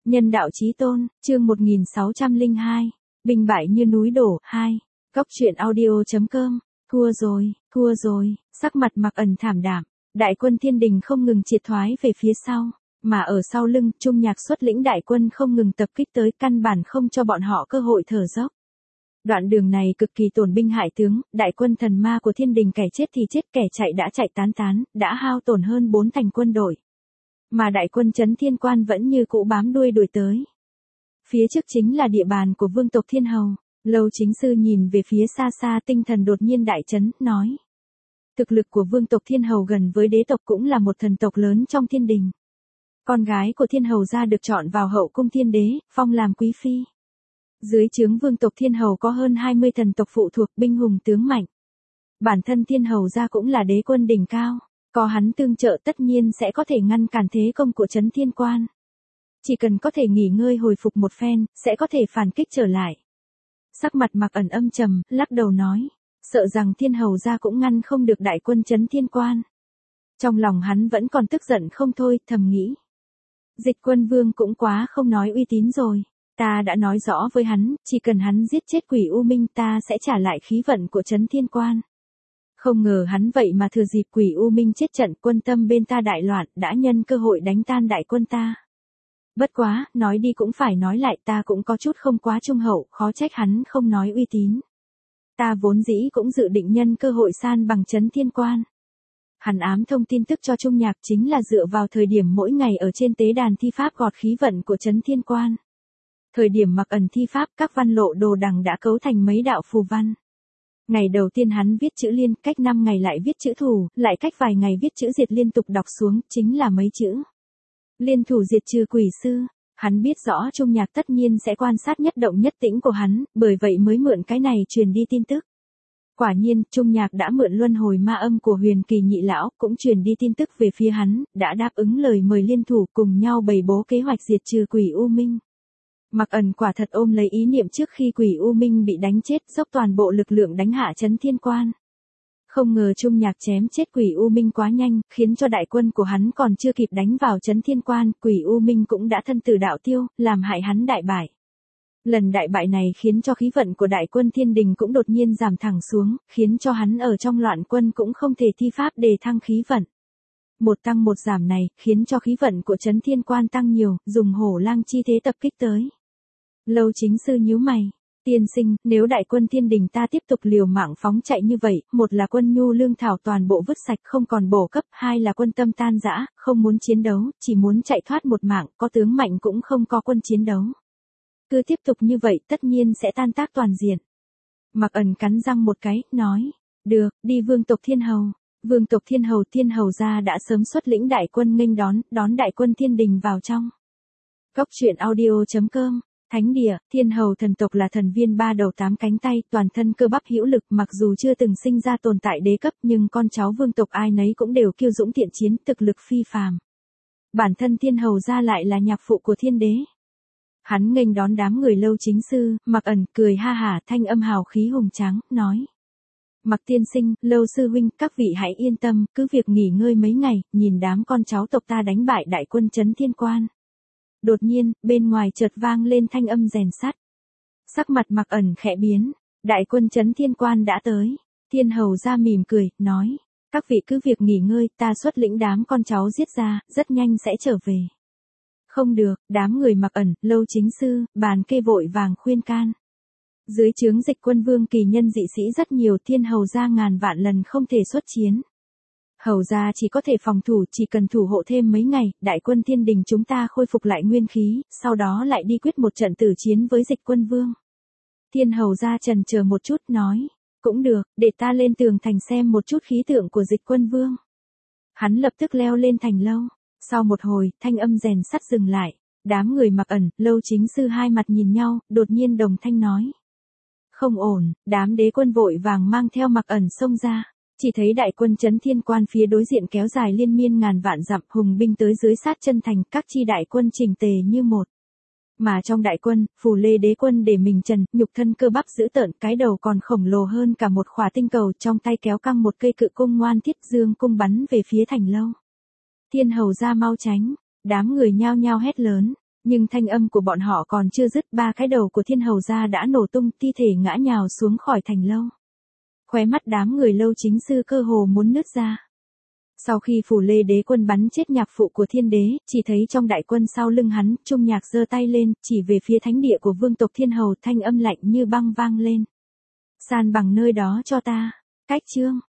Nhân đạo chí tôn, chương 1602, binh bại như núi đổ, 2. Góc truyện audio.com, thua rồi, sắc mặt Mạc Ẩn thảm đạm, đại quân thiên đình không ngừng triệt thoái về phía sau, mà ở sau lưng, Trung Nhạc xuất lĩnh đại quân không ngừng tập kích tới, căn bản không cho bọn họ cơ hội thở dốc. Đoạn đường này cực kỳ tổn binh hại tướng, đại quân thần ma của thiên đình kẻ chết thì chết, kẻ chạy đã chạy tán tán, đã hao tổn hơn 4 thành quân đội. Mà đại quân Chấn Thiên Quan vẫn như cũ bám đuôi đuổi tới. Phía trước chính là địa bàn của vương tộc Thiên Hầu. Lâu Chính Sư nhìn về phía xa xa, tinh thần đột nhiên đại chấn, nói. Thực lực của vương tộc Thiên Hầu gần với đế tộc, cũng là một thần tộc lớn trong thiên đình. Con gái của Thiên Hầu gia được chọn vào hậu cung thiên đế, phong làm quý phi. Dưới trướng vương tộc Thiên Hầu có hơn 20 thần tộc phụ thuộc, binh hùng tướng mạnh. Bản thân Thiên Hầu gia cũng là đế quân đỉnh cao. Có hắn tương trợ tất nhiên sẽ có thể ngăn cản thế công của Chấn Thiên Quan. Chỉ cần có thể nghỉ ngơi hồi phục một phen, sẽ có thể phản kích trở lại. Sắc mặt Mạc Ẩn âm trầm, lắc đầu nói, sợ rằng Thiên Hầu gia cũng ngăn không được đại quân Chấn Thiên Quan. Trong lòng hắn vẫn còn tức giận không thôi, thầm nghĩ. Dịch Quân Vương cũng quá không nói uy tín rồi. Ta đã nói rõ với hắn, chỉ cần hắn giết chết quỷ U Minh ta sẽ trả lại khí vận của Chấn Thiên Quan. Không ngờ hắn vậy mà thừa dịp quỷ U Minh chết trận, quân tâm bên ta đại loạn, đã nhân cơ hội đánh tan đại quân ta. Bất quá, nói đi cũng phải nói lại, ta cũng có chút không quá trung hậu, khó trách hắn không nói uy tín. Ta vốn dĩ cũng dự định nhân cơ hội san bằng Chấn Thiên Quan. Hắn ám thông tin tức cho Trung Nhạc chính là dựa vào thời điểm mỗi ngày ở trên tế đàn thi pháp gọt khí vận của Chấn Thiên Quan. Thời điểm Mạc Ẩn thi pháp, các văn lộ đồ đằng đã cấu thành mấy đạo phù văn. Ngày đầu tiên hắn viết chữ liên, cách 5 ngày lại viết chữ thủ, lại cách vài ngày viết chữ diệt liên tục đọc xuống, chính là mấy chữ. Liên thủ diệt trừ quỷ sư. Hắn biết rõ Trung Nhạc tất nhiên sẽ quan sát nhất động nhất tĩnh của hắn, bởi vậy mới mượn cái này truyền đi tin tức. Quả nhiên, Trung Nhạc đã mượn luân hồi ma âm của Huyền Kỳ Nhị Lão, cũng truyền đi tin tức về phía hắn, đã đáp ứng lời mời liên thủ cùng nhau bày bố kế hoạch diệt trừ quỷ U Minh. Mạc Ẩn quả thật ôm lấy ý niệm trước khi quỷ U Minh bị đánh chết, dốc toàn bộ lực lượng đánh hạ Chấn Thiên Quan. Không ngờ Trung Nhạc chém chết quỷ U Minh quá nhanh, khiến cho đại quân của hắn còn chưa kịp đánh vào Chấn Thiên Quan, quỷ U Minh cũng đã thân tử đạo tiêu, làm hại hắn đại bại. Lần đại bại này khiến cho khí vận của đại quân thiên đình cũng đột nhiên giảm thẳng xuống, khiến cho hắn ở trong loạn quân cũng không thể thi pháp để thăng khí vận. Một tăng một giảm này, khiến cho khí vận của Chấn Thiên Quan tăng nhiều, dùng hổ lang chi thế tập kích tới. Lâu Chính Sư nhíu mày, tiên sinh, nếu đại quân thiên đình ta tiếp tục liều mạng phóng chạy như vậy, một là quân nhu lương thảo toàn bộ vứt sạch không còn bổ cấp, hai là quân tâm tan rã, không muốn chiến đấu, chỉ muốn chạy thoát một mạng, có tướng mạnh cũng không có quân chiến đấu. Cứ tiếp tục như vậy tất nhiên sẽ tan tác toàn diện. Mạc Ẩn cắn răng một cái, nói, được, đi vương tộc Thiên Hầu. Vương tộc Thiên Hầu gia đã sớm xuất lĩnh đại quân nghênh đón đại quân thiên đình vào trong. Góc truyện audio.com, Thánh địa, Thiên Hầu thần tộc là thần viên 3 đầu 8 cánh tay, toàn thân cơ bắp hữu lực, mặc dù chưa từng sinh ra tồn tại đế cấp nhưng con cháu vương tộc ai nấy cũng đều kiêu dũng thiện chiến, thực lực phi phàm. Bản thân Thiên Hầu gia lại là nhạc phụ của thiên đế. Hắn nghênh đón đám người Lâu Chính Sư, Mạc Ẩn cười ha hả, thanh âm hào khí hùng tráng, nói. Mạc tiên sinh, Lâu sư huynh, các vị hãy yên tâm, cứ việc nghỉ ngơi mấy ngày, nhìn đám con cháu tộc ta đánh bại đại quân Chấn Thiên Quan. Đột nhiên, bên ngoài chợt vang lên thanh âm rèn sắt. Sắc mặt Mạc Ẩn khẽ biến, đại quân Chấn Thiên Quan đã tới. Thiên Hầu gia mỉm cười, nói, các vị cứ việc nghỉ ngơi, ta xuất lĩnh đám con cháu giết ra, rất nhanh sẽ trở về. Không được, đám người Mạc Ẩn, Lâu Chính Sư, Bàn Kê vội vàng khuyên can. Dưới trướng Dịch Quân Vương kỳ nhân dị sĩ rất nhiều, Thiên Hầu gia ngàn vạn lần không thể xuất chiến. Hầu gia chỉ có thể phòng thủ, chỉ cần thủ hộ thêm mấy ngày, đại quân thiên đình chúng ta khôi phục lại nguyên khí, sau đó lại đi quyết một trận tử chiến với Dịch Quân Vương. Thiên Hầu gia chần chờ một chút, nói, cũng được, để ta lên tường thành xem một chút khí tượng của Dịch Quân Vương. Hắn lập tức leo lên thành lâu. Sau một hồi, thanh âm rèn sắt dừng lại, đám người Mạc Ẩn, Lâu Chính Sư hai mặt nhìn nhau, đột nhiên đồng thanh nói. Không ổn, đám đế quân vội vàng mang theo Mạc Ẩn xông ra, chỉ thấy đại quân Chấn Thiên Quan phía đối diện kéo dài liên miên ngàn vạn dặm, hùng binh tới dưới sát chân thành, các chi đại quân chỉnh tề như một. Mà trong đại quân, Phù Lê đế quân để mình trần, nhục thân cơ bắp dữ tợn, cái đầu còn khổng lồ hơn cả một khỏa tinh cầu, trong tay kéo căng một cây cự cung ngoan thiết, dương cung bắn về phía thành lâu. Thiên Hầu gia mau tránh, đám người nhao nhao hét lớn, Nhưng thanh âm của bọn họ còn chưa dứt, ba cái đầu của thiên hầu gia đã nổ tung, thi thể ngã nhào xuống khỏi thành lâu. Khóe mắt đám người Lâu Chính Sư cơ hồ muốn nứt ra. Sau khi Phủ Lê đế quân bắn chết nhạc phụ của thiên đế, chỉ thấy trong đại quân sau lưng hắn, Trung Nhạc giơ tay lên, chỉ về phía thánh địa của vương tộc thiên hầu, thanh âm lạnh như băng vang lên. San bằng nơi đó cho ta. Cách chương